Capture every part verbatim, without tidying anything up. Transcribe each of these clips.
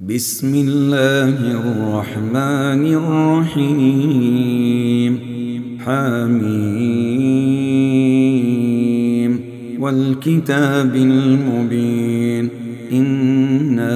بسم الله الرحمن الرحيم. حميم والكتاب المبين. إنا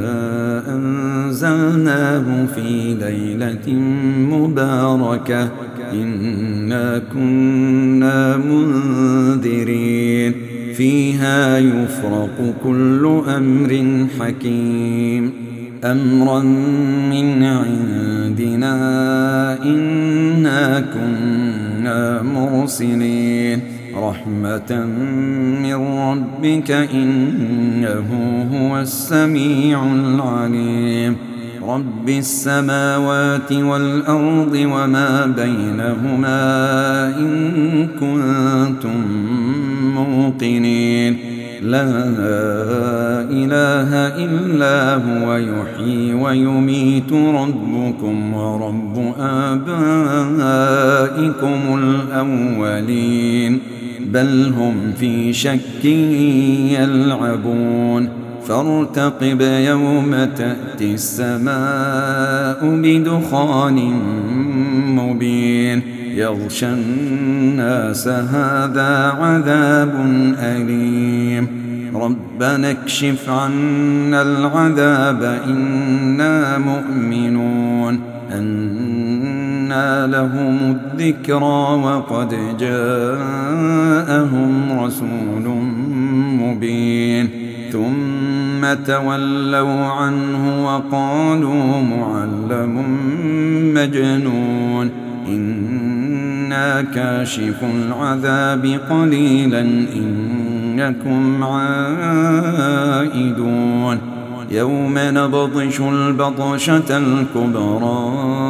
أنزلناه في ليلة مباركة إنا كنا منذرين فيها يفرق كل أمر حكيم أمرا من عندنا إنا كنا مرسلين رحمة من ربك إنه هو السميع العليم رب السماوات والأرض وما بينهما إن كنتم موقنين لا إله إلا هو يحيي ويميت ربكم ورب آبائكم الأولين بل هم في شك يلعبون فارتقب يوم تأتي السماء بدخان مبين يغشى الناس هذا عذاب أليم ربنا اكشف عنا العذاب إنا مؤمنون أنى لهم الذكرى وقد جاءهم رسول مبين ثم تولوا عنه وقالوا معلم مجنون إنا كاشف العذاب قليلا إنكم عائدون يوم نبطش البطشة الكبرى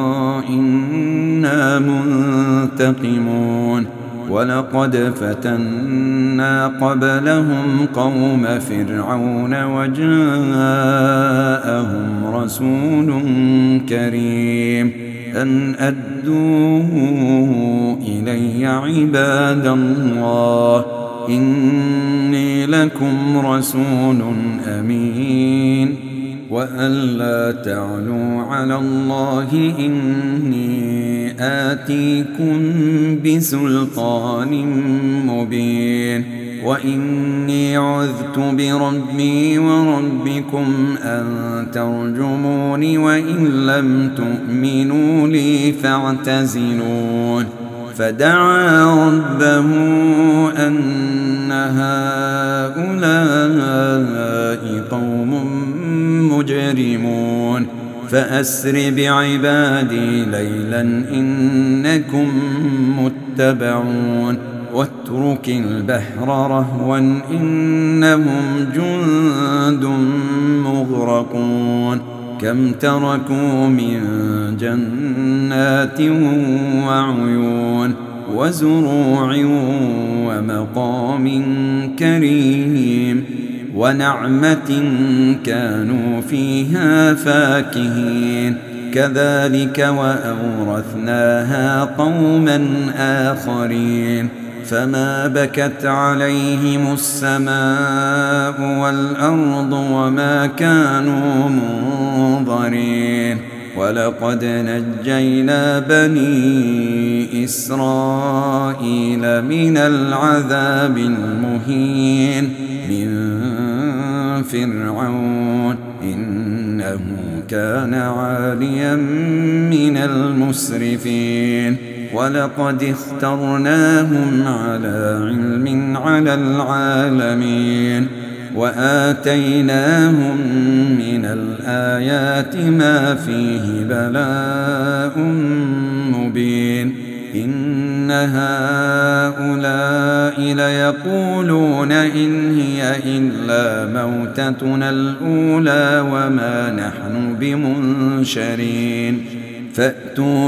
إنا منتقمون ولقد فتنا قبلهم قوم فرعون وجاءهم رسول كريم أن أدوا إلي عباد الله إني لكم رسول أمين وأن لا تعلوا على الله إني آتيكم بسلطان مبين وإني عذت بربي وربكم أن ترجمون وإن لم تؤمنوا لي فاعتزلون فدعا ربه أن هؤلاء قوم مجرمون فأسر بعبادي ليلا إنكم متبعون واترك البحر رهوا إنهم جند مغرقون كم تركوا من جنات وعيون وزروع ومقام كريم ونعمة كانوا فيها فاكهين كذلك وأورثناها قوما آخرين فما بكت عليهم السماء والأرض وما كانوا منظرين ولقد نجينا بني إسرائيل من العذاب المهين من فرعون إنه كان عاليا من المسرفين ولقد اخترناهم على علم على العالمين وآتيناهم من الآيات ما فيه بلاء مبين إن هؤلاء ليقولون إن هي إلا موتتنا الأولى وما نحن بمنشرين فأتوا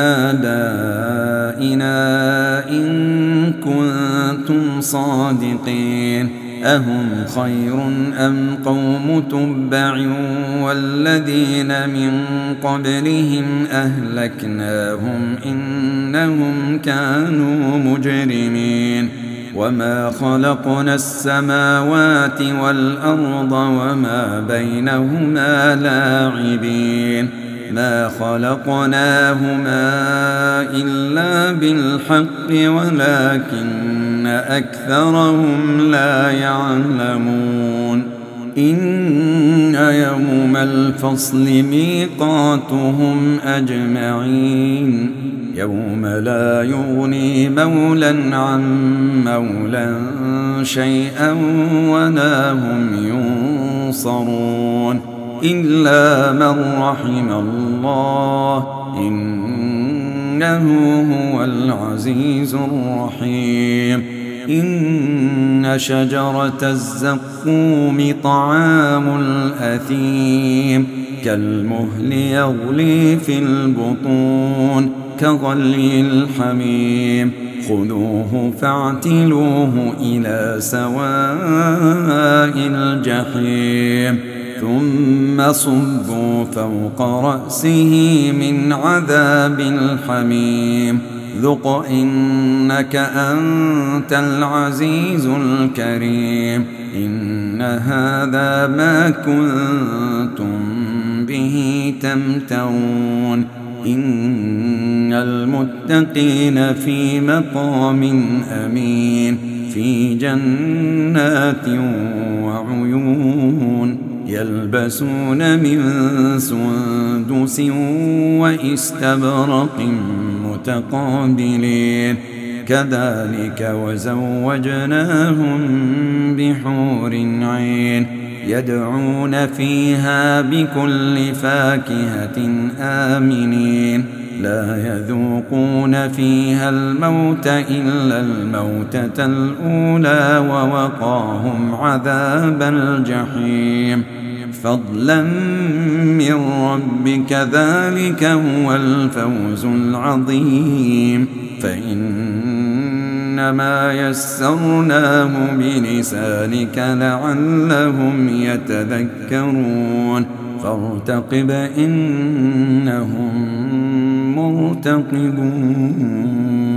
بآبائنا إن كنتم صادقين أهم خير أم قوم تبع والذين من قبلهم أهلكناهم إنهم كانوا مجرمين وما خلقنا السماوات والأرض وما بينهما لاعبين ما خلقناهما إلا بالحق ولكن أكثرهم لا يعلمون إن يوم الفصل ميقاتهم أجمعين يوم لا يغني مولى عن مولى شيئا ولا هم ينصرون إلا من رحم الله إنه هو العزيز الرحيم إن شجرة الزقوم طعام الأثيم كالمهل يغلي في البطون كغلي الحميم خذوه فاعتلوه إلى سواء الجحيم ثم صبوا فوق رأسه من عذاب الحميم ذق إنك أنت العزيز الكريم إن هذا ما كنتم به تمترون إن المتقين في مقام أمين في جنات وعيون يلبسون من سندس واستبرق متقابلين كذلك وزوجناهم بحور عين يدعون فيها بكل فاكهة آمنين لا يذوقون فيها الموت إلا الموتة الأولى ووقاهم عذاب الجحيم فضلا من ربك ذلك هو الفوز العظيم فإنما يسرناه بلسانك لعلهم يتذكرون فارتقب إنهم مرتقبون